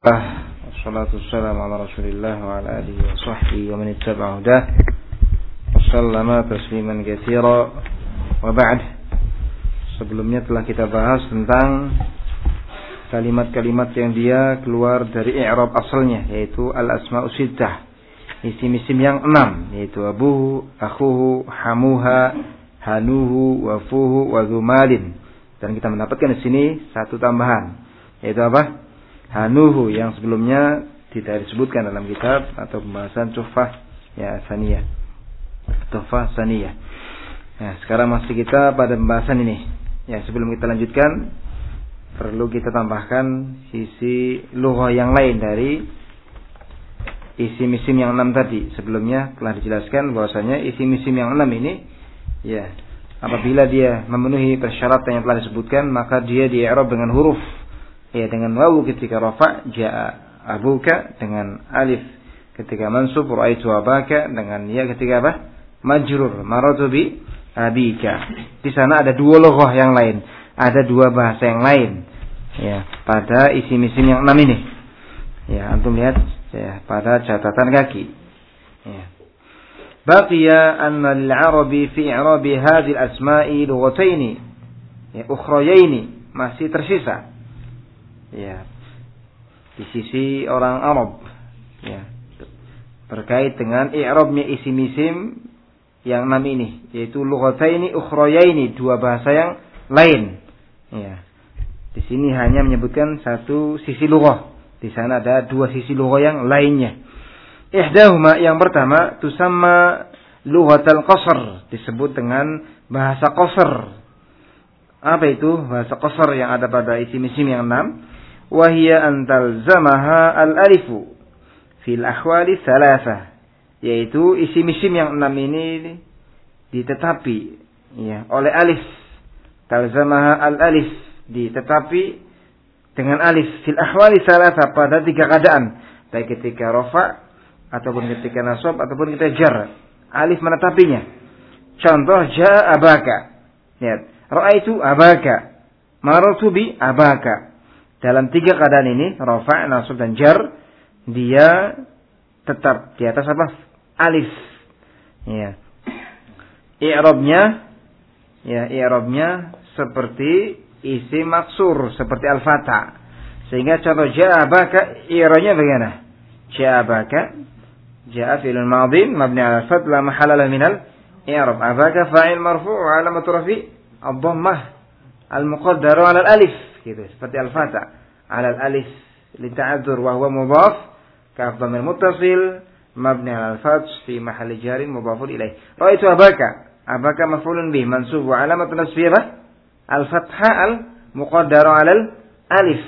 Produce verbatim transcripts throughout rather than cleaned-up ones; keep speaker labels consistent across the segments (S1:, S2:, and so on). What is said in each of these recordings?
S1: Wassalatu wassalamu ala Rasulillah wa ala alihi wa sahbihi wa man ittaba'a hudah wa sallama tasliman katsira. Wa ba'd. Sebelumnya telah kita bahas tentang kalimat-kalimat yang dia keluar dari i'rab asalnya, yaitu al-asma'us sittah, isim-isim yang enam, yaitu abuhu, akhuhu, hamuha, hanuhu, wafuhu, wa dzumalin. Dan kita mendapatkan di sini satu tambahan, yaitu apa? Hanuhu, yang sebelumnya tidak disebutkan dalam kitab atau pembahasan Tuhfah ya Saniyah. Tuhfah Saniyah. Nah, sekarang masih kita pada pembahasan ini. Ya, sebelum kita lanjutkan, perlu kita tambahkan sisi lughah yang lain dari isim-isim yang enam tadi. Sebelumnya telah dijelaskan bahwasanya isim-isim yang enam ini, ya, apabila dia memenuhi persyaratan yang telah disebutkan, maka dia di-i'rab dengan huruf. Ya, dengan wawu ketika rafa, jaa abuka, dengan alif ketika mansub, ra'aitu abaka, dengan ya ketika apa? Majrur, maratu bi abika. Di sana ada dua lughah yang lain, ada dua bahasa yang lain. Ya, pada isim-isim yang enam ini. Ya, antum lihat ya pada catatan kaki. Ya. Baqiya anna lil-'arabi fi i'rabi hadhihi al-asma'i lughataini, ya, ukhrayaini, masih tersisa. Ya, di sisi orang Arab, ya, terkait dengan i'rabnya isim-isim yang enam ini, yaitu lughataini ukhrayaini, dua bahasa yang lain. Ya, di sini hanya menyebutkan satu sisi lughah. Di sana ada dua sisi lughah yang lainnya. Ihdahuma, yang pertama, tusamma lughatal qasr, disebut dengan bahasa qasr. Apa itu bahasa qasr yang ada pada isim-isim yang enam? Wahia antal zamaha al-alifu fil ahwali thalathah, yaitu isim-isim yang enam ini ditetapi ya oleh alif. Talzamaha al-alif, ditetapi dengan alif fil ahwali thalathah, pada tiga keadaan, baik ketika rafa ataupun ketika nasab ataupun ketika jar, alif menetapinya. Contoh, jaa abaka, lihat, ra'aitu abaka, marartu bi abaka. Dalam tiga keadaan ini, rafa, nasab dan jar, dia tetap di atas apa? Alif. Ya. I'rabnya, ya, i'rabnya seperti isim maksur, seperti al-fatha. Sehingga contoh jaa abaka, i'rabnya bagaimana? Jaa abaka, jaa fi'lun madhin mabni 'ala al-fath la mahalla lahu min al-i'rab. Abaka fa'il marfu' wa 'alamatu rafi' ad-dhammah al-muqaddaru 'ala al-alif. Gitu, seperti al-fatha, ala al-alif lita'adzur wa huwa mudhaf ka dhamir muttasil mabni 'ala al-fath fi mahalli jarin mudhafun ilaih. Ra'aitu abaka, abaka maf'ulun bih mansub wa 'alamatu nasbihi al-fathah al-muqaddaru 'ala al-alif.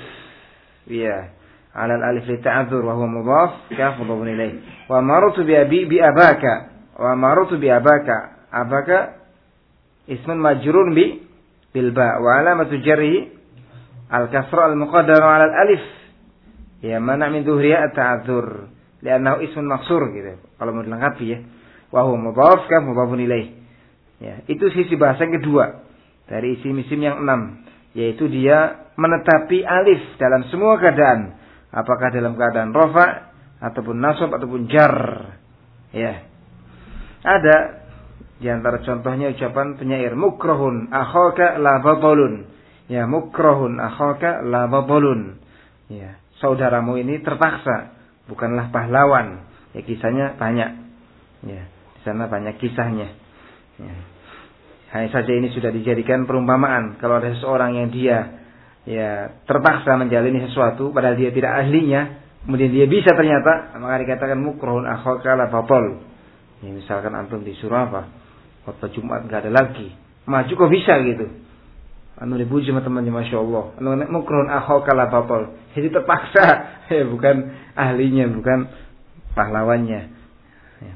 S1: Ya, 'ala al-alif lita'adzur wa huwa mudhaf ka mudhafun ilaih. Wa marartu bi abi bi abaka, wa marartu bi abaka, abaka ismun majrurun bi bil ba wa 'alamatu jarrihi al-kasra al-muqaddara 'ala al-alif, ya, mana min dhuhriya at-ta'adzur li'annahu ismun maksur, gitu kalau mau dilengkapi, ya, wa huwa mudhaf ka mudhafun ilaih. Ya, itu sisi bahasa yang kedua dari isim-isim yang enam, yaitu dia menetapi alif dalam semua keadaan, apakah dalam keadaan rafa ataupun nasab ataupun jar. Ya, ada di antara contohnya ucapan penyair, mukrahun akhaka la batalun. Ya, mukrahun akhaka la batalun. Ya, saudaramu ini terpaksa, bukanlah pahlawan. Ya, kisahnya banyak. Ya, di sana banyak kisahnya. Ya. Hanya saja ini sudah dijadikan perumpamaan. Kalau ada seseorang yang dia ya terpaksa menjalani sesuatu padahal dia tidak ahlinya, kemudian dia bisa ternyata, maka dikatakan mukrahun akhaka la batal. Ya, misalkan antum disuruh apa? Khutbah Jumat enggak ada lagi. Maju kok bisa gitu. Anu dipuji sama temannya, masya Allah. Anu mukrun akhaka la batal. Jadi terpaksa, ya, bukan ahlinya, bukan pahlawannya. Ya.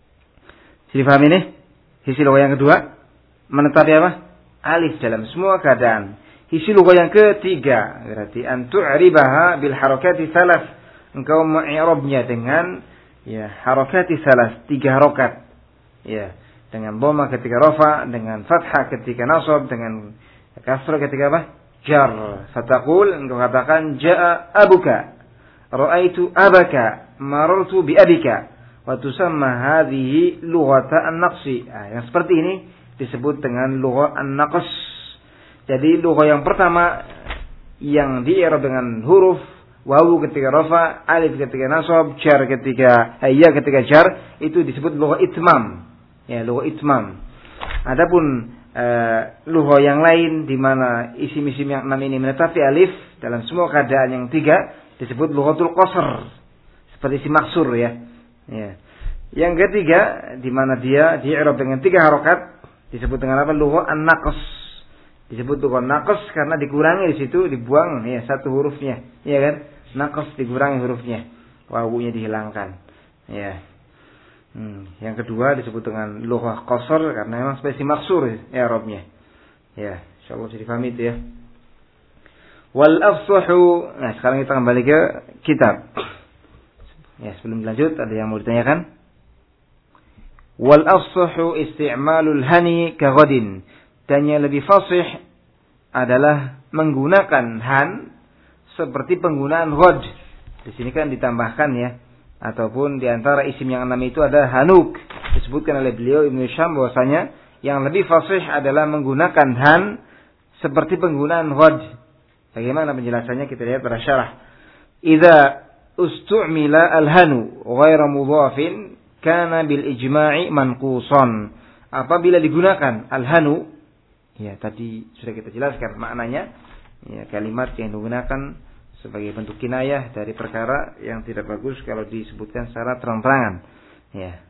S1: Jadi paham ini? Sisi lughah yang kedua, menetapi apa? Alif dalam semua keadaan. Sisi lughah yang ketiga, berarti an tu'ribaha bil harakati salas. Engkau mengi'rabnya dengan ya harakati salas, tiga harokat. Ya, dengan dhamma ketika rafa, dengan fathah ketika nasab, dengan kasrah ketika apa? Jar. Fataqul, engkau katakan jaa abuka. ra'aitu abaka marartu bi abika wa tusamma hadhihi lughata an-naqsi. Nah, yang seperti ini disebut dengan lugha an-naqs. Jadi lugha yang pertama yang di-i'rab dengan huruf wawu ketika rafa, alif ketika nasab, jar ketika ya ketika jar, itu disebut lugha itmam. Ya, lugha itmam. Adapun uh, lugha yang lain di mana isim-isim yang enam ini menetapi alif dalam semua keadaan yang tiga disebut lughatul qasr. Seperti isim maksur ya. Ya. Yang ketiga di mana dia di-i'rab dengan tiga harokat disebut dengan apa? Lugha an-naqs. Disebut lugha naqs karena dikurangi di situ, dibuang ya satu hurufnya, ya kan? Naqs dikurangi hurufnya, wawunya dihilangkan. Ya. Hmm. Yang kedua disebut dengan lugha qasr karena memang spesi maksur ya i'rabnya. Ya, insyaallah bisa dipahami itu ya. Wal afsahu. Nah, sekarang kita kembali ke kitab. Ya, sebelum lanjut ada yang mau ditanyakan? Wal afsahu isti'malul hani ka ghadin. Dan yang lebih fasih adalah menggunakan han seperti penggunaan ghad. Di sini kan ditambahkan ya, ataupun di antara isim yang enam itu ada hanuk. Disebutkan oleh beliau Ibnu Syam bahwasanya yang lebih fasih adalah menggunakan han seperti penggunaan ghad. Bagaimana penjelasannya kita lihat pada syarah. Idza ustu'mila al-hanu ghairu mudhafin kana bil ijma'i manqusan. Apabila digunakan al-hanu, ya tadi sudah kita jelaskan maknanya, ya kalimat yang digunakan sebagai bentuk kinayah dari perkara yang tidak bagus kalau disebutkan secara terang-terangan. Ya.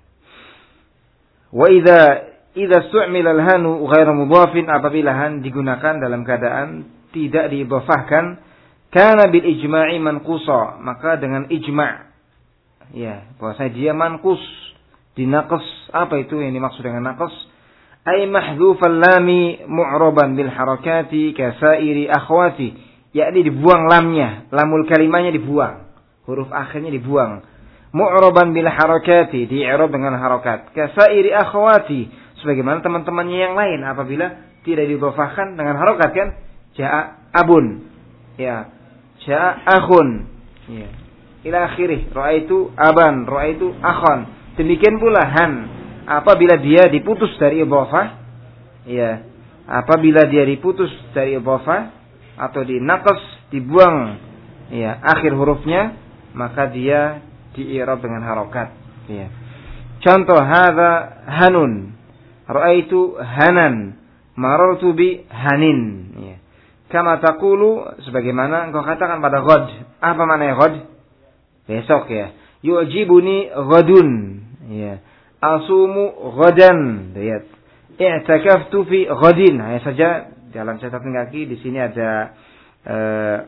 S1: Wa idza idza stu'mila al-hanu ghairu mudhafin, apabila han digunakan dalam keadaan tidak diidhafahkan, kana bil ijma'i manqusa, maka dengan ijma', ya bahwasanya dia manqus, dinaqas. Apa itu yang dimaksud dengan naqas? Ay mahdhufal lami mu'raban bil harakati kasairi akhwati, yakni dibuang lamnya, lamul kalimahnya dibuang, huruf akhirnya dibuang. Mu'raban bil harakati, di-i'rab dengan harakat. Kasairi akhwati, sebagaimana teman-temannya yang lain apabila tidak didhafahkan dengan harakat kan? Ja'a abun, ya, ja'a akhun, ya, ila akhirih. Ra'aitu aban, ra'aitu akhon. Demikian pula han, apabila dia diputus dari idhafah, ya, apabila dia diputus dari idhafah atau dinaqas, dibuang ya akhir hurufnya, maka dia di-i'rab dengan harakat, ya. Contoh, hadza hanun, ra'aitu hanan, marartu bi hanin, ya. Kama taqulu, sebagaimana engkau katakan pada ghad. Apa maknanya ghad? Besok ya. Yu'jibuni ghadun, ya. Asumu ghadan, lihat. I'takaftu fi ghadin. Hanya saja dalam catatan kaki di sini ada uh,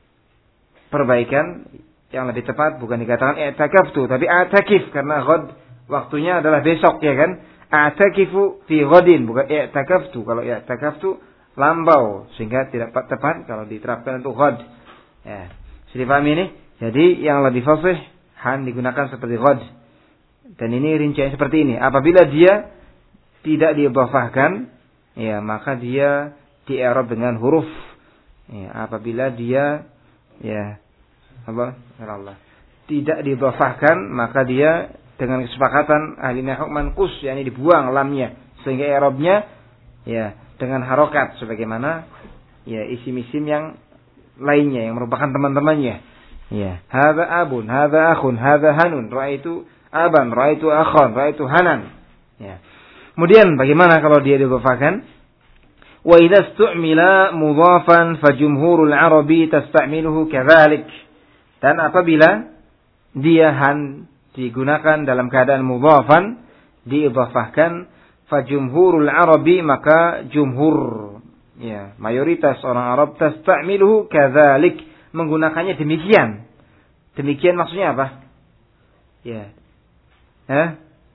S1: perbaikan yang lebih tepat, bukan dikatakan i'takaftu tapi a'takif, karena ghad waktunya adalah besok ya kan. A'takifu fi ghadin, bukan i'takaftu. Kalau i'takaftu lampau, sehingga tidak tepat kalau diterapkan untuk ghad. Ya, sudah paham ini? Jadi yang lebih fasih han digunakan seperti ghad. Dan ini rincian seperti ini. Apabila dia tidak diidhafahkan, ya maka dia di-i'rab dengan huruf. Ya, apabila dia ya apa? Allah. Tidak diidhafahkan, maka dia dengan kesepakatan ahli nahwu manqus, yakni dibuang lamnya, sehingga i'rabnya ya dengan harokat sebagaimana ya isim-isim yang lainnya yang merupakan teman-temannya. Ya, hadza abun, hadza akhun, hadza hanun, ra'aitu aban, ra'aitu akhon, ra'aitu hanan. Ya. Kemudian bagaimana kalau dia didhafahkan? Wa idza stu'mila mudhafan fa jumhurul arabi tasta'miluhu kadzalik. Dan apabila dia han digunakan dalam keadaan mudhafan, diidhafahkan, fajumhurul arabi, maka jumhur ya mayoritas orang Arab tasta'miluhu kadzalik, menggunakannya demikian. Demikian maksudnya apa? Ya. Hah?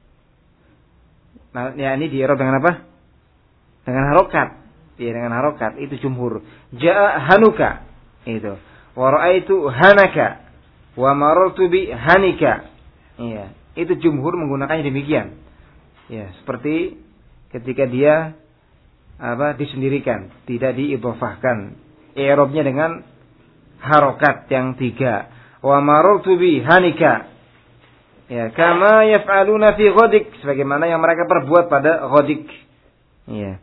S1: Nah, ya ini di-i'rab dengan apa? Dengan harokat. Ya, dengan harokat, itu jumhur. Ja'a hanuka, itu. Wa ra'aitu hanaka wa marartu bi hanika. Iya, itu jumhur menggunakannya demikian. Ya, seperti ketika dia apa disendirikan, tidak diidhafahkan. I'rabnya dengan harokat yang tiga. wa marartu bi hanika. Ya, kama yaf'aluna fi ghadik, sebagaimana yang mereka perbuat pada ghadik. Ya.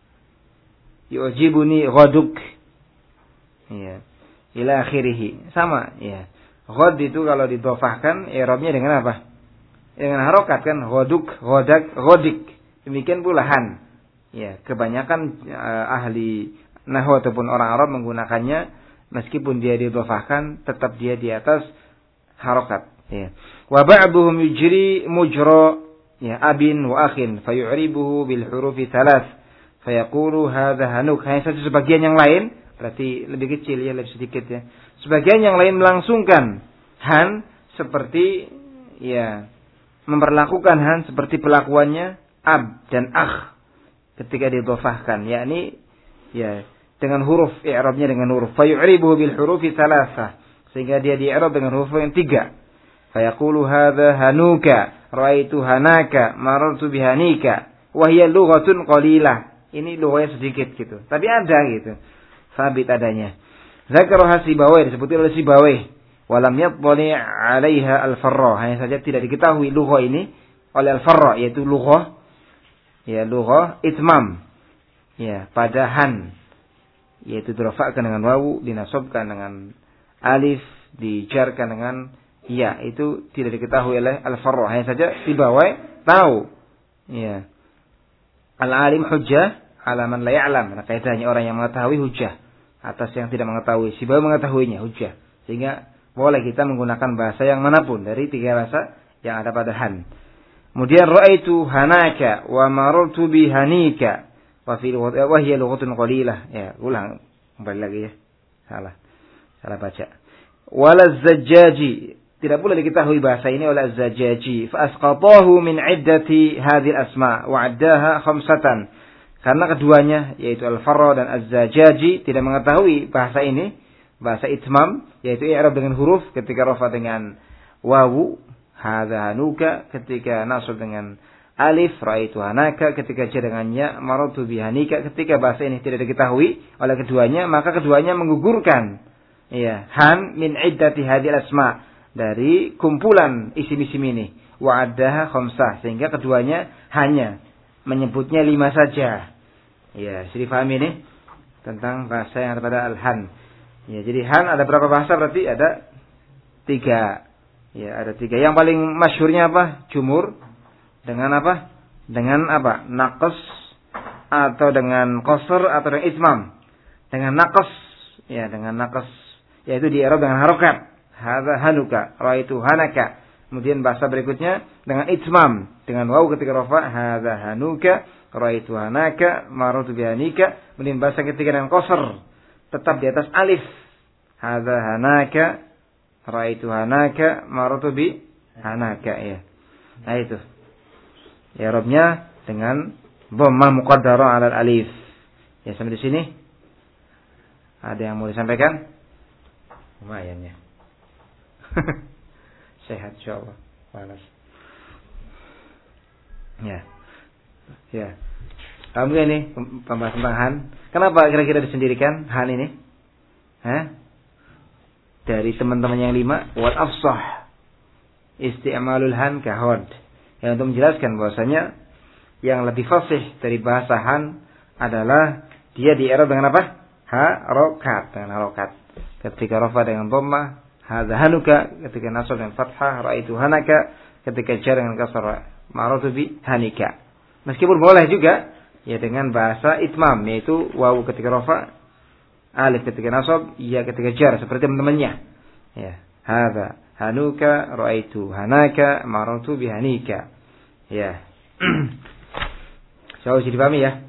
S1: Yu'jibuni ghaduk. Ya. Ila akhirih. Sama, ya. Ghad itu kalau didhofahkan i'rabnya dengan apa? Dengan harokat kan, ghaduk, ghadak, ghadik. Demikian pula han. Ya, kebanyakan uh, ahli nahwu ataupun orang Arab menggunakannya meskipun dia didhofahkan tetap dia di atas harokat. Ya. Wa ba'duhum yujri mujra ya abin wa akhin fayu'ribuhu bil hurufi thalath fayaqulu hadha hanuk. Hanya saja sebagian yang lain berarti lebih kecil ya, lebih sedikit ya. Sebagian yang lain melangsungkan han seperti ya memperlakukan han seperti pelakuannya ab dan akh ketika didhofahkan, yakni ya dengan huruf i'rabnya dengan huruf fayu'ribuhu bil hurufi thalathah, sehingga dia di-i'rab dengan huruf yang tiga. Fayaqulu hadza hanuka ra'aitu hanaka marartu bihanika wa hiya lughatun qalilah. Ini lughahnya sedikit gitu, tapi ada gitu. Sabit adanya. Zakaraha Sibawai, disebut oleh Sibawai. Walam yattali 'alaiha al-Farra. Hanya saja tidak diketahui lughah ini oleh al-Farra, yaitu lughah ya lughah itmam. Ya, pada han, yaitu dirafa'kan dengan wawu, dinasabkan dengan alif, dijarkan dengan ya, itu tidak diketahui oleh al-Farra. Hanya saja Sibawai tahu. Ya. Al-alim hujjah ala man la ya'lam. Nah, kaidahnya orang yang mengetahui hujjah atas yang tidak mengetahui. Sibawai mengetahuinya hujjah. Sehingga boleh kita menggunakan bahasa yang manapun dari tiga bahasa yang ada pada han. Kemudian ra'aitu hanaka wa marartu bi hanika wa fi wa hiya lughatun qalilah. Ya, ulang kembali lagi ya. Salah. Salah baca. Wala zajjaji, tidak pula diketahui bahasa ini oleh az-Zajjaji. Fa asqatahu min iddati hadhil asma wa addaha khamsatan. Karena keduanya yaitu Al-Farra dan Az-Zajjaji tidak mengetahui bahasa ini, bahasa itmam, yaitu i'rab dengan huruf ketika rafa dengan wawu, hadza hanuka ketika nasab dengan alif, ra'aitu hanaka ketika jar dengan ya, marartu bihanika ketika bahasa ini tidak diketahui oleh keduanya, maka keduanya menggugurkan ya han min iddati hadhil asma, dari kumpulan isim-isim ini, wa addaha khamsah, sehingga keduanya hanya menyebutnya lima saja. Ya, jadi paham ini tentang bahasa yang ada pada al-han. Ya, jadi han ada berapa bahasa? Berarti ada tiga. Ya, ada tiga. Yang paling masyhurnya apa? Jumhur dengan apa? Dengan apa? Naqas atau dengan qasr atau dengan itmam. Dengan naqas, ya dengan naqas, yaitu di i'rab dengan harokat. Hadza hanuka, ra'aitu hanaka. Kemudian bahasa berikutnya dengan itmam, dengan wawu ketika rafa, hadza hanuka, ra'aitu hanaka, marartu bihanika. Kemudian bahasa ketiga dengan qasr, tetap di atas alif. Hadza hanaka, ra'aitu hanaka, marartu bi hanaka ya. Nah itu. Ya i'rabnya dengan dhammah muqaddarah 'ala alif. Ya, sampai di sini. Ada yang mau disampaikan? Lumayan ya. Sehat insyaallah. Panas. Ya. Ya. Kamu ini pembahasan tentang han. Kenapa kira-kira disendirikan han ini? Hah? Dari teman-teman yang lima, wal afsah isti'malul han kahod. Yang untuk menjelaskan bahwasanya yang lebih fasih dari bahasa han adalah dia di i'rab dengan apa? Harokat, dengan harokat. Ketika rafa dengan dhammah, hadza hanuka, ketika nasab dengan fathah, ra'aitu hanaka, ketika jar dengan kasrah, marartu bi hanika. Meskipun boleh juga ya dengan bahasa itmam, yaitu wawu ketika rafa, alif ketika nasab, ya ketika jar, seperti teman-temannya. Ya, hadza hanuka, ra'aitu hanaka, marartu bi hanika. Ya. Jauh jadi pahami ya.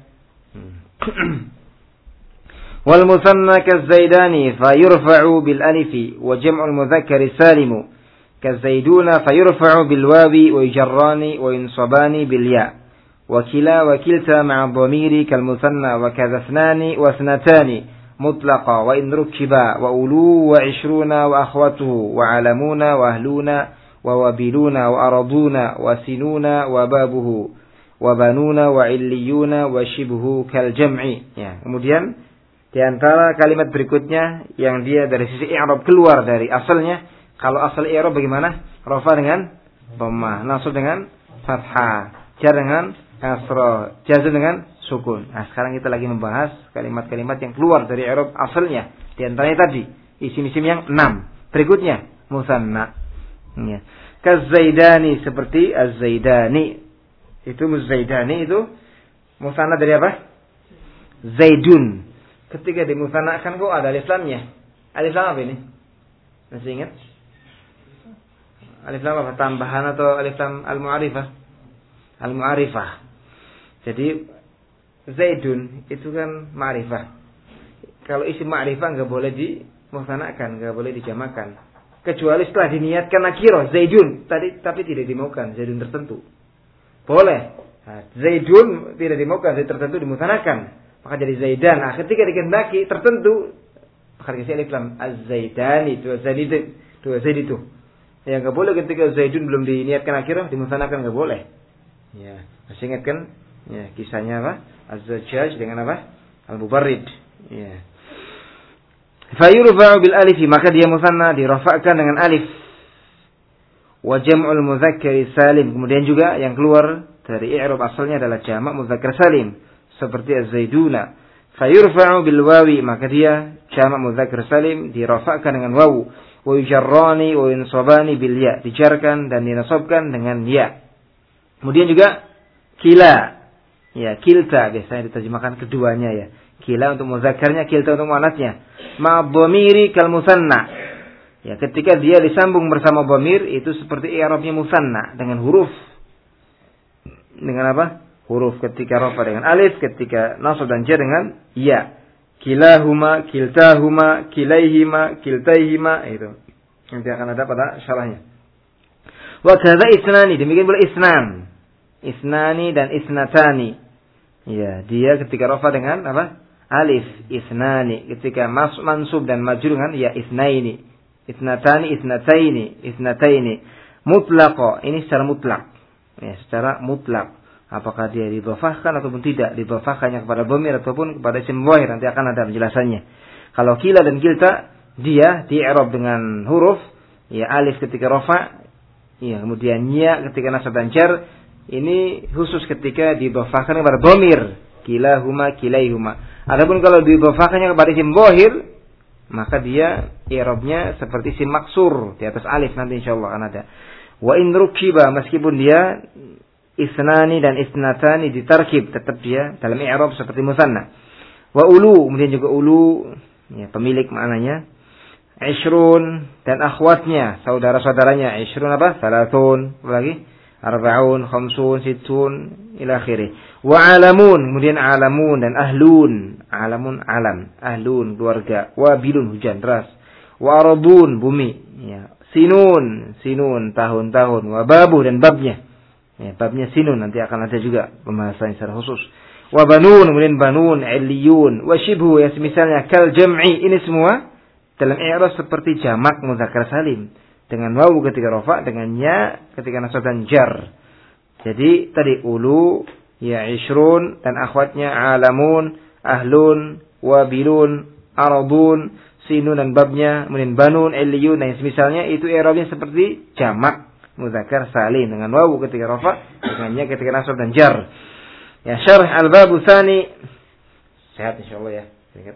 S1: Wal musanna kazaidani fayurfa'u bil alifi wa jam'ul mudzakkar salim kazaiduna fayurfa'u bil wawi wa yujarrani wa yunsabani bil ya wa kila wa kilta ma'a dhamiri kal musanna wa kadhathnani wa thnatani mutlaqa wa in rukiba wa ulu wa ishruna wa akhwatuhu wa alamuna wa ahluna wa wabiluna wa araduna wa sinuna wa babuhu wa banuna wa illiyuna wa shibhu kal jam'i. Ya, kemudian di antara kalimat berikutnya yang dia dari sisi i'rab keluar dari asalnya, Kalau asal i'rab bagaimana? Rafa dengan dhammah, nasab dengan fathah, jar dengan kasrah, jazm dengan sukun. Nah, sekarang kita lagi membahas kalimat-kalimat yang keluar dari i'rab asalnya. Di antaranya tadi isim-isim yang enam. Berikutnya musanna. Ya. Kazaidani, seperti az-zaidani. Itu muzaidani itu musanna dari apa? Zaidun. Ketika dimusannakan kok ada alif lamnya. Alif lam apa ini? Masih ingat? Alif lam apa? Tambahan atau alif lam al-mu'arifah? Al-mu'arifah. Jadi Zaidun itu kan ma'rifah. Kalau isim ma'rifah enggak boleh dimusannakan, enggak boleh dijamakan. Kecuali setelah diniatkan nakirah Zaidun tadi, tapi tidak dimaukan Zaidun tertentu. Boleh. Nah, Zaidun tidak dimaukan Zaid tertentu dimusannakan, maka jadi Zaidan. Nah, ketika dikehendaki tertentu maka dikasih alif lam az-zaidani, dua Zaid itu, dua Zaid itu. Ya enggak boleh ketika Zaidun belum diniatkan akhirah dimusannakan, enggak boleh. Ya, masih ingat kan? Ya, kisahnya apa? Az-Zajjaj dengan apa? Al-Mubarrid. Ya. Fa yurfa'u bil alif, maka dia musanna dirafa'kan dengan alif. Wa jam'ul mudzakkar salim, kemudian juga yang keluar dari i'rab asalnya adalah jamak mudzakkar salim seperti az-zaiduna. Fa yurfa'u bil wawi, maka dia jamak mudzakkar salim dirafa'kan dengan wawu. Wa yujarrani wa yunsabani bil ya, dijarkan dan dinasabkan dengan ya. Kemudian juga kila. Ya, kilta biasanya diterjemahkan keduanya ya. Kila untuk muzakkarnya, kilta untuk muannasnya. Ma dhamiri kal musanna. Ya, ketika dia disambung bersama dhamir itu seperti i'rabnya musanna dengan huruf. Dengan apa? Huruf ketika rafa dengan alif, ketika nasab dan jar dengan ya. Kilahuma, kiltahuma, kilaihima, kiltaihima, itu. Nanti akan ada pada syarahnya. Wa kadza isnani, demikian pula isnan. Isnani dan isnatani. Ya, dia ketika rafa dengan apa? Alif, isnani. Ketika mas mansub dan majrur dengan ya isnaini. Isnatani, isnataini, isnataini. Mutlaqo, ini secara mutlak. Ya, secara mutlak. Apakah dia didhofahkan ataupun tidak, didhofahkannya kepada dhamir ataupun kepada isim zahir, nanti akan ada penjelasannya. Kalau kila dan kilta dia di i'rab dengan huruf ya alif ketika rafa, ya kemudian ya ketika nasab dan jar. Ini khusus ketika didhofahkan kepada dhamir, kilahuma, kilaihuma. Adapun kalau didhofahkannya kepada isim zahir, maka dia i'rabnya seperti isim maksur di atas alif, nanti insyaallah akan ada. Wa in rukiba, meskipun dia isnani dan isnatani ditarkib, tetap dia dalam i'rab seperti musanna. Wa ulu, kemudian juga ulu ya, pemilik maknanya. Ishrun dan akhwatnya, saudara-saudaranya. Ishrun apa? Salatun, apa lagi? Arba'un, khamsun, sittun, ila akhirih. Wa alamun, kemudian alamun dan ahlun. Alamun alam, ahlun keluarga. Wa bilun hujan deras. Wa aradun bumi, ya. Sinun, sinun tahun-tahun. Wa babu dan babnya. Ya, babnya sinun, nanti akan ada juga pembahasan secara khusus. Wa banun, kemudian banun, illiyun, wa shibhu, ya semisalnya kal jam'i, ini semua dalam i'rab seperti jamak mudzakkar salim, dengan wawu ketika rafa, dengan ya ketika nasab dan jar. Jadi tadi ulu, ya ishrun dan akhwatnya alamun, ahlun, wabilun, aradun, sinun dan babnya, kemudian banun, illiyun, dan semisalnya itu i'rabnya seperti jamak mudzakkar salim dengan wawu ketika rafa, dengannya ketika nasab dan jar. Ya, syarh al-bab tsani. Sehat insyaallah ya. Ingat.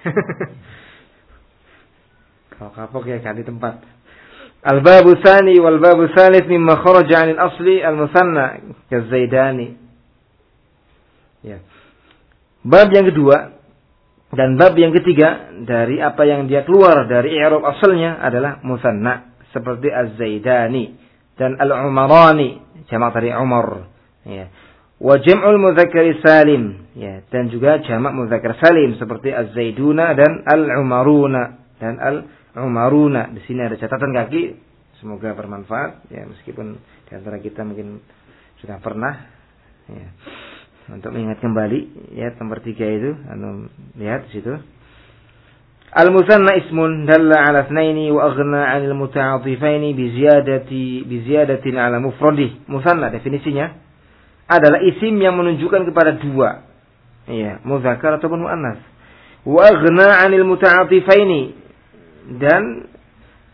S1: Kalau kapok ya ganti tempat. Al-bab tsani wal bab tsalits mimma kharaja 'an al-asli al-musanna kazaidani. Ya. Bab yang kedua dan bab yang ketiga dari apa yang dia keluar dari i'rab asalnya adalah musanna seperti az-zaidani dan al-umarani, jamak dari Umar, ya. Wa jam'ul mudzakkar salim, ya, dan juga jamak mudzakkar salim seperti az-zaiduna dan al-umaruna dan al-umaruna. Di sini ada catatan kaki, semoga bermanfaat, ya, meskipun di antara kita mungkin sudah pernah, ya, untuk mengingat kembali, ya, nomor tiga itu, anu lihat di situ. Al-musanna ismun dalla 'ala itsnaini wa aghna 'anil muta'athifaini bi ziyadati bi ziyadatin 'ala mufradih. Musanna definisinya adalah isim yang menunjukkan kepada dua, iya, muzakkar ataupun muannas. Wa aghna 'anil muta'athifaini, dan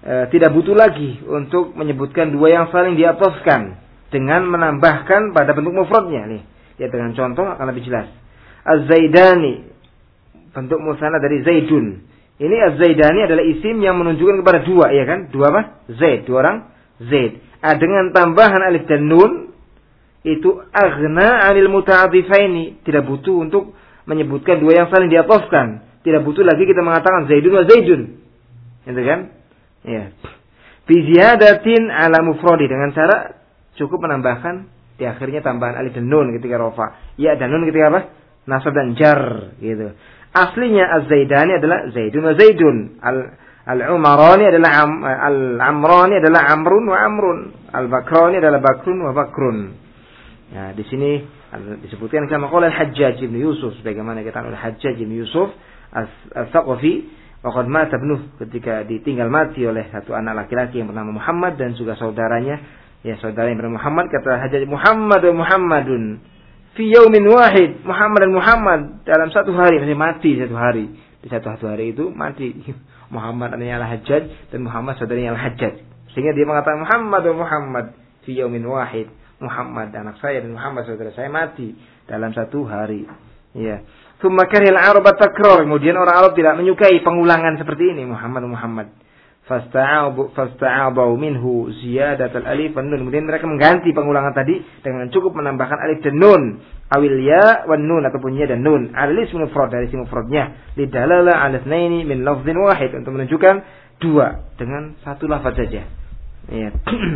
S1: e, tidak butuh lagi untuk menyebutkan dua yang saling diatofkan dengan menambahkan pada bentuk mufradnya. Nih, ya dengan contoh akan lebih jelas. Az-Zaidani, bentuk musanna dari Zaidun. Ini Az-Zaidani adalah isim yang menunjukkan kepada dua, ya kan? Dua apa? Zaid, dua orang Zaid. Ah, dengan tambahan alif dan nun itu aghna 'anil muta'athifaini, tidak butuh untuk menyebutkan dua yang saling diatofkan. Tidak butuh lagi kita mengatakan Zaidun wa Zaidun. Gitu kan? Ya. Fi ziyadatin 'ala mufradi, dengan cara cukup menambahkan di akhirnya tambahan alif dan nun ketika rafa. Ya dan nun ketika apa? Nasab dan jar gitu. Aslinya Az-Zaidani adalah Zaidun wa Zaidun. Al Al-Umarani adalah am, Al-Amrani adalah Amrun wa Amrun. Al-Bakrani adalah Bakrun wa Bakrun. Ya, di sini disebutkan kama qala Al-Hajjaj bin Yusuf, sebagaimana kita tahu Al-Hajjaj bin Yusuf As-Saqafi, waqad mata ibnuh, ketika ditinggal mati oleh satu anak laki-laki yang bernama Muhammad dan juga saudaranya. Ya, saudara yang bernama Muhammad, kata Hajjaj, Muhammad wa Muhammadun fi yaumin wahid, Muhammad dan Muhammad dalam satu hari, masih mati satu hari. Di satu satu hari itu mati. Muhammad adanya Al-Hajjaj dan Muhammad saudaranya Al-Hajjaj. Sehingga dia mengatakan Muhammad wa Muhammad fi yaumin wahid, Muhammad anak saya dan Muhammad saudara saya mati dalam satu hari. Ya. Tsumma karihal Arab takrar, kemudian orang Arab tidak menyukai pengulangan seperti ini, Muhammad wa Muhammad. Fasta'abu fasta'abu minhu ziyadat al-alif wan nun. Kemudian mereka mengganti pengulangan tadi dengan cukup menambahkan alif dan nun, awil ya wan nun ataupun ya dan nun, alis mufrad dari isim mufradnya, lidalala ala tsnaini min lafdhin wahid, untuk menunjukkan dua dengan satu lafaz saja. Ya.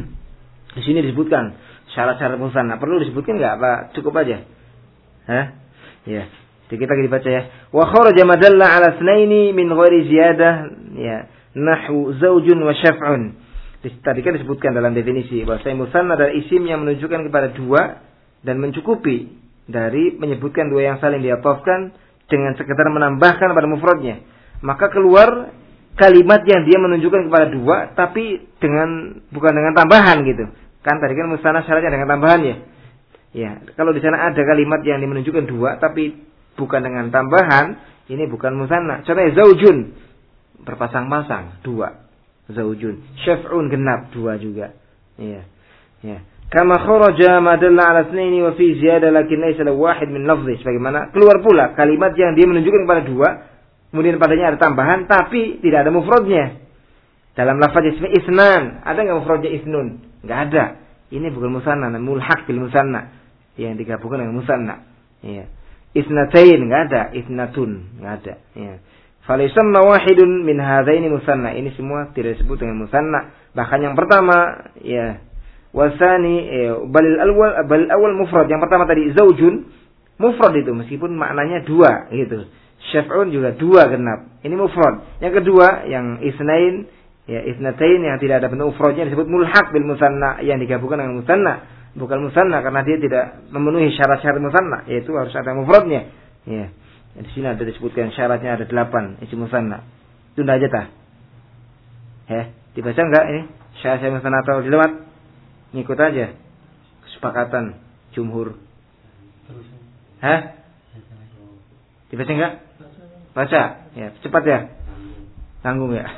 S1: Di sini disebutkan syarat-syarat musanna. Perlu disebutkan enggak apa cukup aja? Hah? Ya. Jadi kita dibaca ya. Wa kharaja madalla ala tsnaini min ghairi ziyadah, ya. Nahwu zaujun wa syaf'un. Tadi kan disebutkan dalam definisi bahwa musanna adalah isim yang menunjukkan kepada dua dan mencukupi dari menyebutkan dua yang saling diatofkan dengan sekedar menambahkan pada mufradnya. Maka keluar kalimat yang dia menunjukkan kepada dua tapi dengan bukan dengan tambahan gitu. Kan tadi kan musanna syaratnya dengan tambahan ya. Ya, kalau di sana ada kalimat yang menunjukkan dua tapi bukan dengan tambahan, ini bukan musanna. Contohnya zaujun, berpasang-pasang, dua. Zaujun. Syaf'un, genap, dua juga. Iya. Ya. Kama kharaja ma dalla ala tsnaini wa fi ziyadah lakin laysa lahu wahid min lafzi. Sebagaimana keluar pula kalimat yang dia menunjukkan kepada dua, kemudian padanya ada tambahan tapi tidak ada mufradnya. Dalam lafaz ismi isnan, ada enggak mufradnya isnun? Enggak ada. Ini bukan musanna, mulhaq bil musanna, yang digabungkan dengan musanna. Iya. Isnatain enggak ada, isnatun enggak ada. Iya. Falisamma wahidun min hadaini musanna. Ini semua tidak disebut dengan musanna. Bahkan yang pertama ya wasani eh, balil awal balil awal mufrad. Yang pertama tadi zaujun mufrad itu meskipun maknanya dua gitu. Syaf'un juga dua genap. Ini mufrad. Yang kedua yang isnain ya isnatain yang tidak ada bentuk mufradnya disebut mulhaq bil musanna, yang digabungkan dengan musanna. Bukan musanna karena dia tidak memenuhi syarat-syarat musanna, yaitu harus ada mufradnya. Ya. Di sini ada disebutkan syaratnya ada delapan isim musanna. Tunda aja tah. Ya, dibaca enggak ini? Syarat musanna atau dilewat? Ngikut aja. Kesepakatan jumhur. Hah? Dibaca enggak? Baca. Ya, cepat ya. Tanggung ya.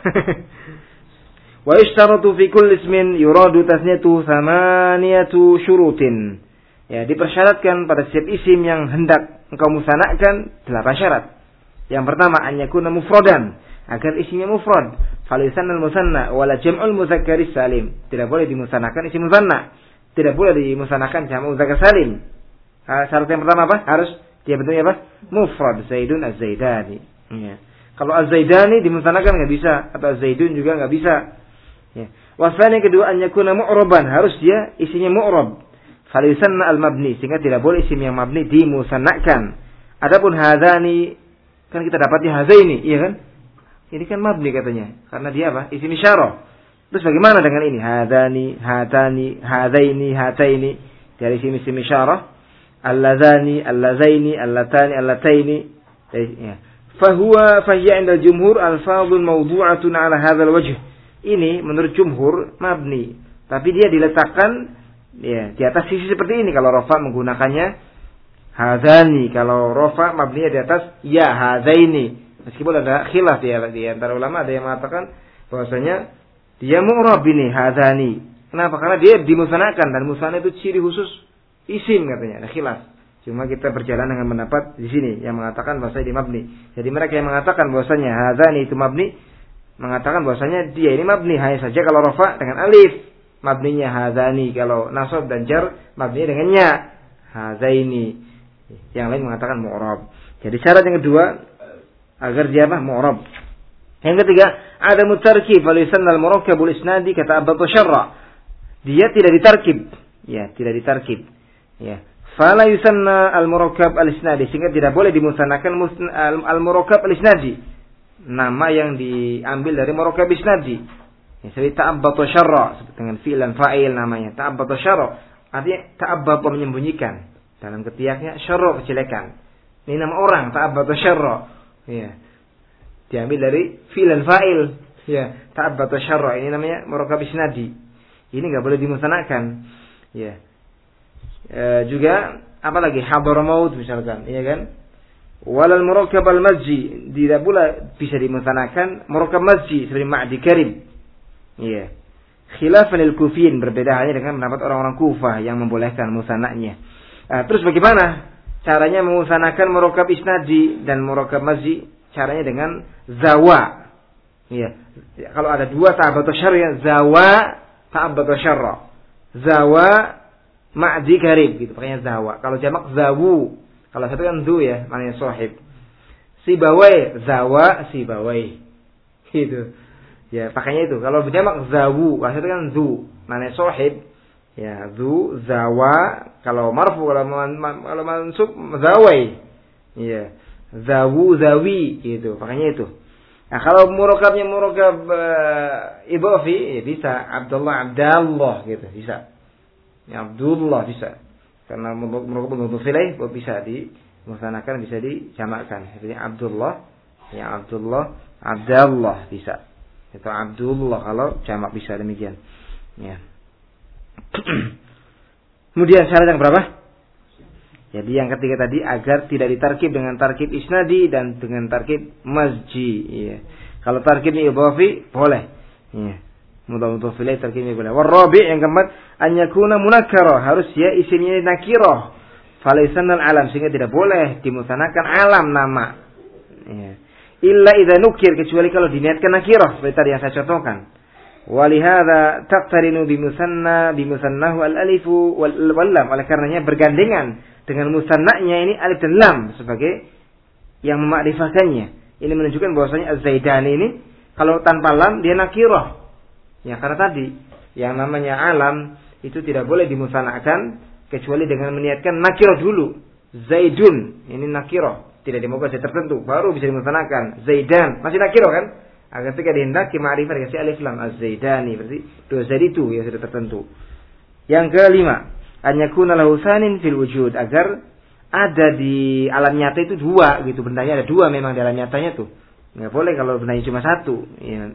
S1: Wa yashtaratu fi kulli ismin yuradu tasniyatu thamaniyatu syurutin. Ya, dipersyaratkan pada setiap isim yang hendak engkau musannakan delapan syarat. Yang pertama, an yakuna mufradan, agar isimnya mufrad. Falisan al-musanna wala jam'ul mudzakkaris salim. Tidak boleh dimusannakan isim musanna. Tidak boleh dimusannakan jamak mudzakkar salim. Syarat yang pertama apa? Harus dia bentuknya apa? Mufrad. Zaidun az-Zaidani. Ya. Kalau az-Zaidani dimusannakan enggak bisa, atau az-Zaidun juga enggak bisa. Ya. Wasani kedua, an yakuna mu'raban, harus dia isinya mu'rab. Falisanna al-mabni, sehingga tidak boleh isim yang mabni dimusannakan. Adapun hadzani, kan kita dapatnya hadzaini, iya kan? Ini kan mabni katanya, karena dia apa? Isim isyarah. Terus bagaimana dengan ini? Hadzani, hatani, hadzaini, hataini, dari isim-isim isyarah. Alladzani, allazaini, allatani, allataini. Ya. Fahuwa fahiya 'inda jumhur alfadhun mawdu'atun 'ala hadzal wajh. Ini menurut jumhur mabni, tapi dia diletakkan ya di atas sisi seperti ini. Kalau rafa menggunakannya hadzani, kalau rafa mabninya di atas ya hadzaini. Meskipun ada khilaf ya di antara ulama, ada yang mengatakan bahwasanya Dia mu'rab ini, hadzani. Kenapa? Karena dia dimusanakan, dan musana itu ciri khusus isim katanya. Ada khilaf. Cuma kita berjalan dengan pendapat di sini yang mengatakan bahasa ini mabni. Jadi mereka yang mengatakan bahwasanya hadzani itu mabni, mengatakan bahwasanya dia ini mabni hanya saja kalau rafa dengan alif, mabninya hadzani, kalau nasab dan jar mabninya dengan ya, hadzaini. Yang lain mengatakan mu'rab. Jadi syarat yang kedua agar dia apa? Mu'rab. Yang ketiga, ada mutarkib falisan al-murakkabul isnadi kata abatu syarra. Dia tidak ditarkib. Ya, tidak ditarkib. Ya. Fala yusanna al-murakkab al-isnadi, sehingga tidak boleh dimusanakan al-murakkab al-isnadi. Nama yang diambil dari murakkab isnadi. Ya, seperti ta'abbatu syarra, seperti dengan fi'il dan fa'il namanya. Ta'abbatu syarra, artinya ta'abbatu menyembunyikan. Dalam ketiaknya syarra kejelekan. Ini nama orang, ta'abbatu syarra. Ya. Diambil dari fi'il dan fa'il. Ya, ta'abbatu syarra, ini namanya murakkab isnadi. Ini enggak boleh dimusanakan. Ya. E, juga apalagi hadar maut misalkan, iya kan? Walal murakkab al masji, tidak pula bisa dimusanakan murakkab masji seperti ma'di karib. Iya. Khilafan lil kufiyin, berbeda halnya dengan pendapat orang-orang Kufah yang membolehkan musanaknya. E, terus bagaimana caranya memusanakan murakkab isnadi dan murakkab masji? Caranya dengan zawa. Iya. Kalau ada dua ta'abbatu syarra, zawa ta'abbatu syarra. Zawa ma'di karib gitu, pakainya zawa. Kalau jamak zawu, kalau satu kan du ya, maknanya sahib. Sibawai, zawa sibawai. Gitu. Ya, pakainya itu. Kalau jamak zawu, kalau satu kan du, maknanya sahib. Ya, du, zawa, kalau marfu, kalau man, man, kalau mansub zawai. Iya. Zawu, zawi gitu, pakainya itu. Nah, kalau murakkabnya murakkab uh, idhafi, ya bisa Abdullah Abdallah gitu, bisa. Ya Abdullah bisa. Karena murakkab mudhaf ilaih bisa dimusanakan, bisa dijamakkan. Seperti Abdullah, ya Abdullah, Abdallah bisa. Itu Abdullah kalau jamak bisa demikian. Ya. Kemudian syarat yang berapa? Jadi yang ketiga tadi agar tidak ditarkib dengan tarkib isnadi dan dengan tarkib masji. Ya. Kalau tarkibnya idhafi boleh. Ya. Mudhaf ilaih tarkibnya boleh. Warabi' yang keempat, an yakuna munakkara, harus ya isimnya nakirah. Falaisan al-alam, sehingga tidak boleh dimusanakan alam nama. Ya. Illa idza nukir, kecuali kalau diniatkan nakirah seperti tadi yang saya contohkan. Walihada taqtarinu bimusanna bimusannahu al-alifu wal lam, oleh karenanya bergandengan dengan musannanya ini alif dan lam sebagai yang memakrifahkannya. Ini menunjukkan bahwasanya az-zaidani ini kalau tanpa lam dia nakirah. Ya, karena tadi yang namanya alam itu tidak boleh dimusanakan kecuali dengan meniatkan nakirah dulu. Zaidun, ini nakirah, tidak dimaukan zat tertentu, baru bisa dimusanakan. Zaidan, masih nakirah kan? Agar ketika dihendaki ma'rifah dikasih alif lam, az-zaidani, berarti dua zaid itu ya sudah tertentu. Yang kelima, an yakuna lahu thanin fil wujud, agar ada di alam nyata itu dua gitu, bendanya ada dua memang di alam nyatanya tuh. Enggak boleh kalau bendanya cuma satu. Ya.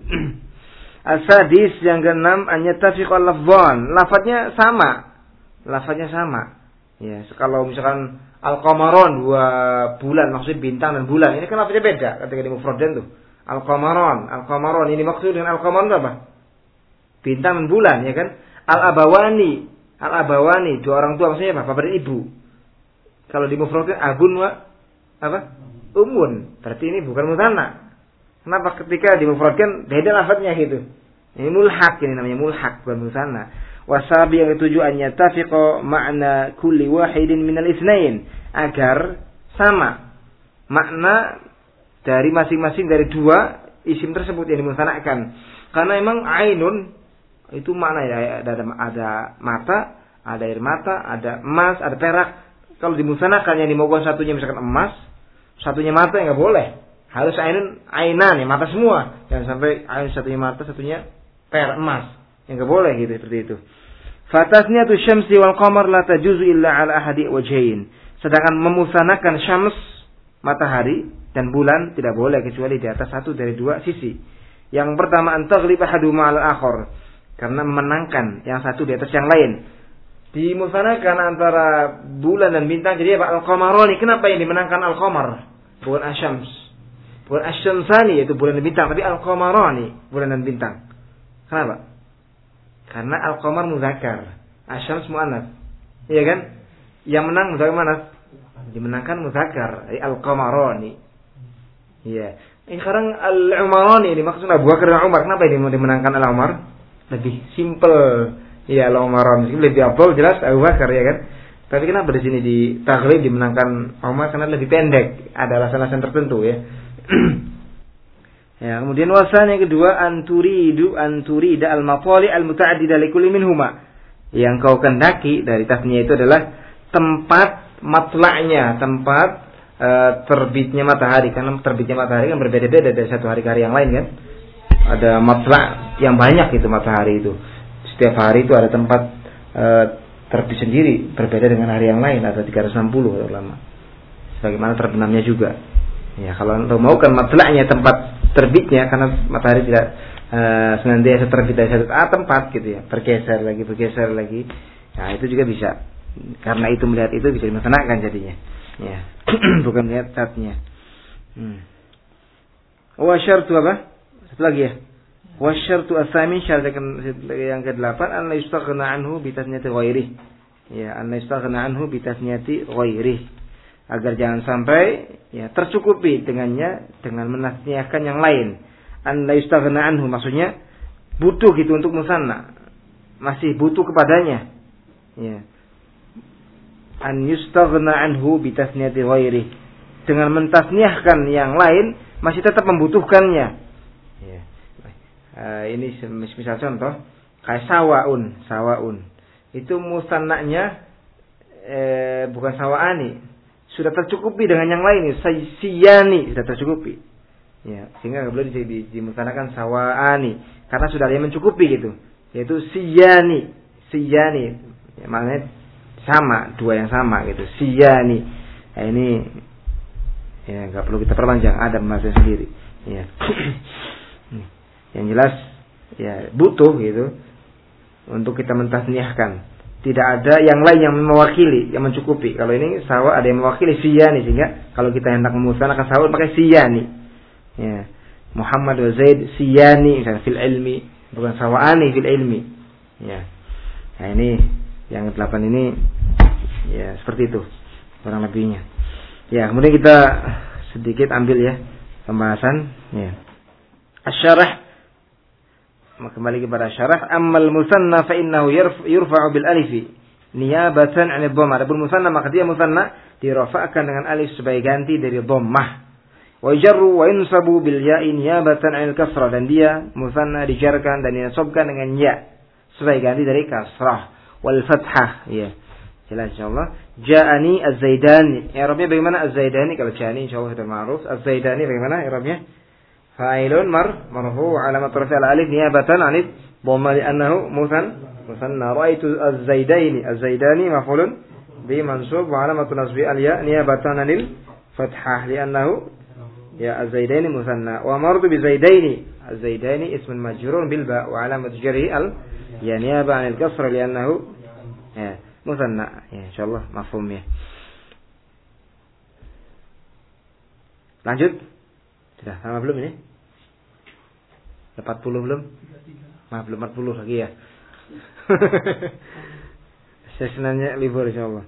S1: As-sadis yang keenam, an yattafiq al-lafdhan, lafadznya sama. Lafadznya sama. Ya, kalau misalkan al-qamaron, dua bulan, maksud bintang dan bulan. Ini kan lafadznya beda ketika di mufradan tuh. Al-qamaron, al-qamaron, ini maksud dengan al-qamaron apa? Bintang dan bulan, ya kan? Al-abawani, al-abawani, dua orang tua maksudnya apa? Bapak dan ibu. Kalau di mufradan abun wa apa? Umun. Berarti ini bukan mutanna. Kenapa ketika di mufradkan beda lafadznya gitu? Ini mulhaq, ini namanya mulhaq, bukan mutanna. Wasabi yang ketujuh, an yattafiqa ma'na kulli wahidin minal itsnain, agar sama makna dari masing-masing dari dua isim tersebut yang dimusanakan. Karena memang ainun itu makna ya, ada, ada mata, ada air mata, ada emas, ada perak. Kalau dimusanakan yang dimaukan satunya misalkan emas, satunya mata, enggak boleh. Harus ainun, ainan ya, mata semua. Jangan sampai ainun satunya mata, satunya perak emas. Yang enggak boleh gitu, seperti itu. Fatasniyatu syamsi wal qamar la tajuzu illa ala ahadi wajhain. Sedangkan memusanakan syams, matahari, dan bulan tidak boleh kecuali di atas satu dari dua sisi. Yang pertama, antaghlib ahaduma 'ala al-akhar, karena memenangkan yang satu di atas yang lain. Dimusanakan antara bulan dan bintang, jadi apa? Al-qamarani. Kenapa yang dimenangkan al-qamar? Bukan asyams. Bukan asyamsani, yaitu bulan dan bintang, tapi al-qamarani, bulan dan bintang. Kenapa? Karena al-qamar muzakkar, asyams muannats. Iya kan? Yang menang muzakkar mana? Dimenangkan muzakkar, al-qamarani. Iya. Ini sekarang al-umarani ini maksudnya Abu Bakar dan Umar. Kenapa ini mau dimenangkan al-Umar? Lebih simple. Iya, al-umarani lebih afdal jelas Abu Bakar ya kan? Tapi kenapa di sini di taghlib dimenangkan Umar karena lebih pendek, ada alasan-alasan tertentu ya. Ya, kemudian wasan yang kedua anturidu anturida al-matali al-muta'addida li kulli minhuma. Yang kau kendaki dari tasnya itu adalah tempat matla'nya, tempat Uh, terbitnya matahari, karena terbitnya matahari kan berbeda-beda dari satu hari ke hari yang lain kan. Ada matla' yang banyak itu matahari itu. Setiap hari itu ada tempat uh, terbit sendiri, berbeda dengan hari yang lain, ada tiga ratus enam puluh lama. Sebagaimana terbenamnya juga. Ya, kalau anda mau kan matla'nya tempat terbitnya, karena matahari tidak uh, senantiasa terbit dari satu ah, tempat gitu ya, bergeser lagi, bergeser lagi. Nah, itu juga bisa. Karena itu melihat itu bisa dimaksanakan jadinya. Ya, bukan lihat tatnya. Hmm. Wa syartu apa? Satu lagi ya. Wa syartu as-samin, syarat yang kedelapan an la yustaghna anhu bi tasniyati ghairihi. Ya, an la yustaghna anhu bi tasniyati ghairihi. Agar jangan sampai ya tercukupi dengannya dengan menasniahkan yang lain. An la yustaghna anhu maksudnya butuh gitu untuk musanna. Masih butuh kepadanya. Ya. An yustaghna anhu bi tasniyati ghairi, dengan mentasniahkan yang lain masih tetap membutuhkannya ya. Uh, ini misal contoh kayak sawaun, sawaun itu musannanya eh, bukan sawaani, sudah tercukupi dengan yang lain, siyani sudah tercukupi ya, sehingga nggak boleh dimusanakan sawaani karena sudah ada yang mencukupi gitu, yaitu siyani, siyani ya, maknanya sama, dua yang sama gitu. Siyani. Nah, ini ya enggak perlu kita perpanjang, ada bahasa sendiri. Ya. Yang jelas ya butuh gitu untuk kita mentasniahkan. Tidak ada yang lain yang mewakili, yang mencukupi. Kalau ini sawa ada yang mewakili siyani, sehingga kalau kita hendak memusnahkan sawa pakai siyani. Ya. Muhammad wa Zaid siyani misalnya fil ilmi, bukan sawaani fil ilmi. Ya. Nah, ini yang kedelapan ini ya seperti itu kurang lebihnya. Ya, kemudian kita sedikit ambil ya pembahasan ya. Asy-syarah, kembali kepada syarah. Ammal musanna fa innahu yurfa'u bil alif niyabatan 'an ad-dhammah. Adapun musanna maka dia musanna dirafa'kan dengan alif sebagai ganti dari dhammah. Wa jarru wa yunsabu bil ya'i niyabatan 'anil kasrah, dan dia musanna dijarkan dan dinasabkan dengan ya sebagai ganti dari kasrah. Wal fathah ya. Jelas insyaallah. Ja'ani az-Zaidani. I'rabnya bagaimana az-Zaidani? Kalau ja'ani insyaallah sudah ma'ruf. Az-Zaidani bagaimana i'rabnya? Fa'ilun mar marfu' alamat rafi' al-alif niyabatan 'anil dhamma li'annahu musan musanna. Ra'aitu az-Zaidaini. Az-Zaidani maf'ulun bi mansub wa alamat nasbi al-ya niyabatan 'anil fathah li'annahu ya az-Zaidaini musanna. Wa martu bi Zaidaini. Az-Zaidaini ismun majrurun bil ba' wa alamat jarhi al ya niyaba 'anil kasra li'annahu ya musanna. Ya insyaallah mafhum ya. Lanjut. Sudah sama belum ini? empat puluh belum? Nah, belum empat puluh lagi ya. Sesenanya libur insyaallah.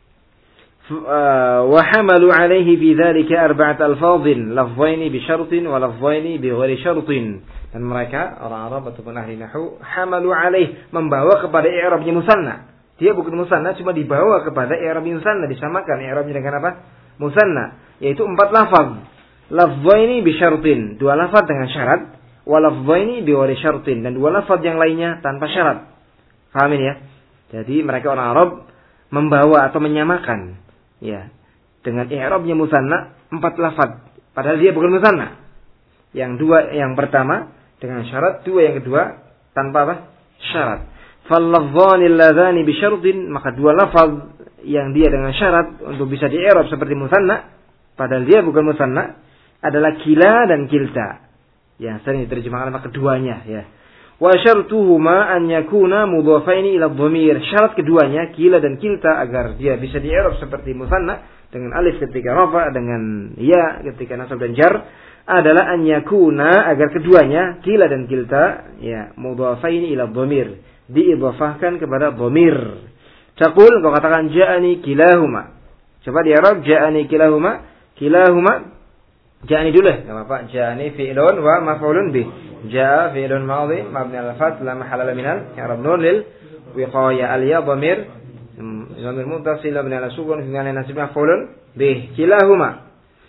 S1: Wa hamalu alaihi fi dzalika arba'at alfadhin lafzaini bi syartin wa lafzaini bi ghairi syartin. Dan mereka orang Arab ataupun ahli nahwu hamalu alaih, membawa kepada i'rabnya musanna. Dia bukan musanna, cuma dibawa kepada i'rab musanna, disamakan i'rabnya dengan apa? Musanna, yaitu empat lafaz. Lafzaini bi syartin, dua lafaz dengan syarat, wa lafzaini bi ghairi syartin, dan dua lafaz yang lainnya tanpa syarat. Paham ini ya? Jadi mereka orang Arab membawa atau menyamakan ya dengan i'rabnya musanna empat lafaz, padahal dia bukan musanna. Yang dua, yang pertama dengan syarat, dua yang kedua tanpa apa? Syarat. Fal-lafzani alladzani bi syartin, maka dua lafaz yang dia dengan syarat untuk bisa di-i'rab seperti musanna padahal dia bukan musanna adalah kila dan kilta. Yang sering diterjemahkan nama keduanya ya. Wa syartuhuma an yakuna mudhafaini ila dhamir. Syarat keduanya kila dan kilta agar dia bisa di-i'rab seperti musanna dengan alif ketika rafa, dengan ya ketika nasab dan jar, adalah an yakuna, agar keduanya kila dan kilta ya mudhafaini ila dhamir, diidhafahkan kepada dhamir. Taqul, kau katakan ja'ani kilahuma. Coba di Arab ja'ani kilahuma, kilahuma ja'ani dulu, enggak apa-apa. Ja'ani fi'lun wa maf'ulun bih. Ja'a fi'lun madhi mabni ala fath la mahalla minal i'rab, nun lil wiqaya, al ya dhamir dhamir muttasil mabni ala sukun fi mahall nasb maf'ulun bih. Kilahuma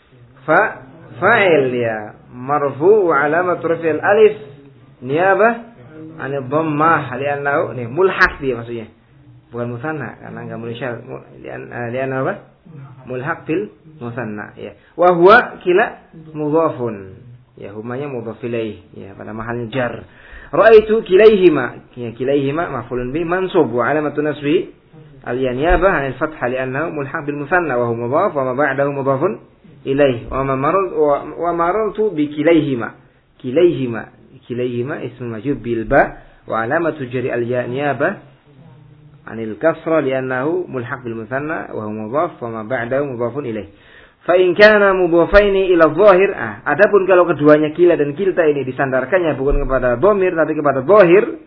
S1: fa fa'il ya marfu wa alamat raf'il alif niyabah an dhammah li'annahu nih mulhaq dia maksudnya, bukan musanna karena enggak musyal li'an apa mulhaq fil musanna ya. Wa huwa kila mudhafun ya, humanya mudhaf ilaih ya pada mahalnya jar. Ra'aitu kilaihima ya, kilaihima maf'ulun bih mansub wa alamatun nasbi al-niyabah an al-fath li'annahu mulhaq bil musanna wa huwa mudhaf wa ma ba'dahu mudhafun ilaih wa marad wa marartu bi kilaihima. Kilaihima, kilaihima ismu majrur bil ba wa alamatu jari al ya niyabah anil kasra li'annahu mulhaq bil musanna wa huwa mudhaf wa ma ba'dahu mudhafun ilaih. Fa in kana mudhafaini ila dhahir, ah adapun kalau keduanya kila dan kilta ini disandarkannya bukan kepada dhamir tapi kepada dhahir,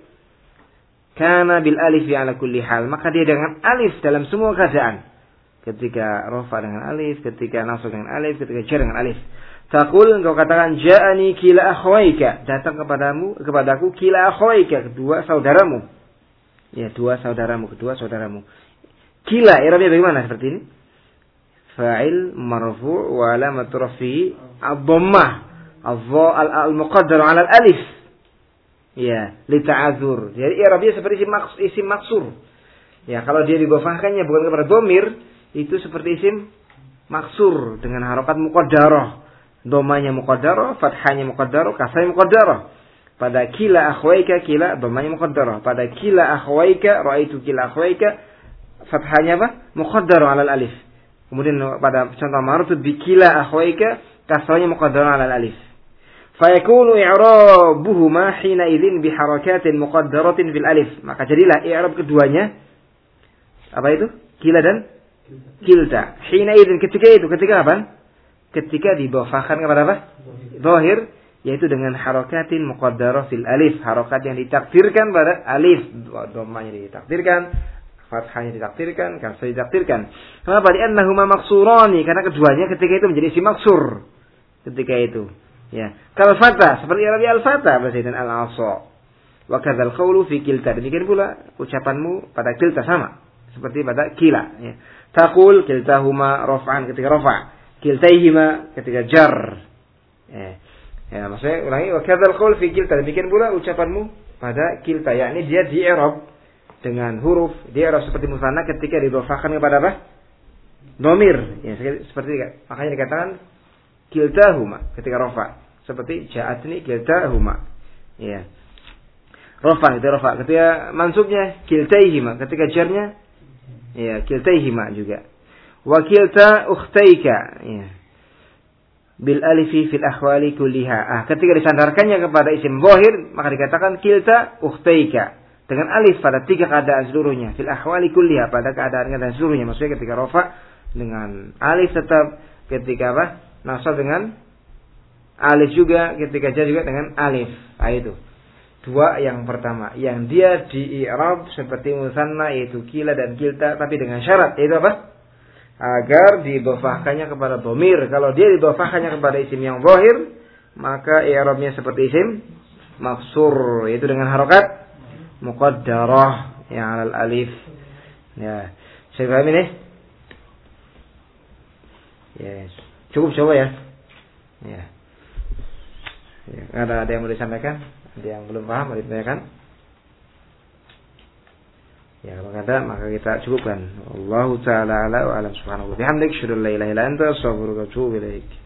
S1: kana bil alif ala kulli hal, maka dia dengan alif dalam semua keadaan. Ketika rafa dengan alif, ketika nasab dengan alif, ketika jar dengan alif. Taqul, engkau katakan ja'ani kila akhwaika, datang kepadamu, kepadaku kila akhwaika, kedua saudaramu. Ya, dua saudaramu, kedua saudaramu. Kila i'rabnya bagaimana seperti ini? Fa'il marfu' wa alamat rafi'i ad-dhammah, al-muqaddar 'ala al-alif. Ya, li ta'adzur. Jadi i'rabnya seperti isim maks isim maksur. Ya, kalau dia didhafahkannya bukan kepada dhamir, itu seperti isim maksur dengan harokat muqaddarah. Domanya muqaddarah, fathahnya muqaddarah, kasrahnya muqaddarah. Pada kila akhwaika, kila domanya muqaddarah. Pada kila akhwaika, ra'aitu kila akhwaika, fathahnya apa? Muqaddarah 'alal alif. Kemudian pada contoh marfu bi kila akhwaika, kasrahnya muqaddarah 'alal alif. Fayakunu i'rabuhuma hina idzin bi harakatin muqaddaratin fil alif. Maka jadilah i'rab keduanya apa itu? Kila dan kilta. Hina idzin, ketika itu, ketika apa? Ketika didhafahkan kepada apa? Zahir, yaitu dengan harakatin muqaddarah fil alif, harakat yang ditakdirkan pada alif, dhammanya ditakdirkan, fathahnya ditakdirkan, kasrah ditakdirkan. Kenapa? Li'annahuma maksurani, karena keduanya ketika itu menjadi isim maksur. Ketika itu, ya. Kal fata, seperti Arabi al-fata, berarti dan al-asa. Wa kadzal qawlu fi kilta. Demikian pula ucapanmu pada kilta sama seperti pada kila, ya. Taqul kiltahuma raf'an ketika rafa', kiltaihima ketika jar. Ya, ya maksudnya ulangi, wa kadzal qaul fi kilta. Demikian pula ucapanmu pada kilta, yakni dia di i'rab dengan huruf di i'rab seperti musanna ketika didhafahkan kepada apa? Dhamir. Ya, seperti makanya dikatakan kiltahuma ketika rafa', seperti ja'atni kiltahuma. Ya. Rafa' itu rafa'. Ketika mansubnya kiltaihima, ketika jarnya ya kiltaihima juga. Wa kilta ukhtaika ya. Bil alifi fil akhwali kulliha. Ah, ketika disandarkannya kepada isim zahir maka dikatakan kilta ukhtaika dengan alif pada tiga keadaan seluruhnya. Fil akhwali kulliha, pada keadaan-keadaan seluruhnya. Maksudnya ketika rafa dengan alif tetap, ketika apa? Nasab dengan alif juga, ketika jar juga dengan alif. Ah, itu. Dua yang pertama, yang dia di i'rab seperti musanna yaitu kila dan kilta, tapi dengan syarat yaitu apa? Agar didhafahkannya kepada dhamir. Kalau dia didhafahkannya kepada isim yang zahir, maka i'rabnya seperti isim maksur, yaitu dengan harokat muqaddarah yang 'alal alif. Ya, saya paham ini? Ya, cukup coba ya. Ya. Ya, ada ada yang mau disampaikan? Ada yang belum paham, mau ditanyakan? Ya, kalau ada maka kita cukupkan. Allahu ta'ala ala wa alam subhanahu wa bihamdik, syukur la ilaha illa anta, astaghfiruka wa atubu ilaik.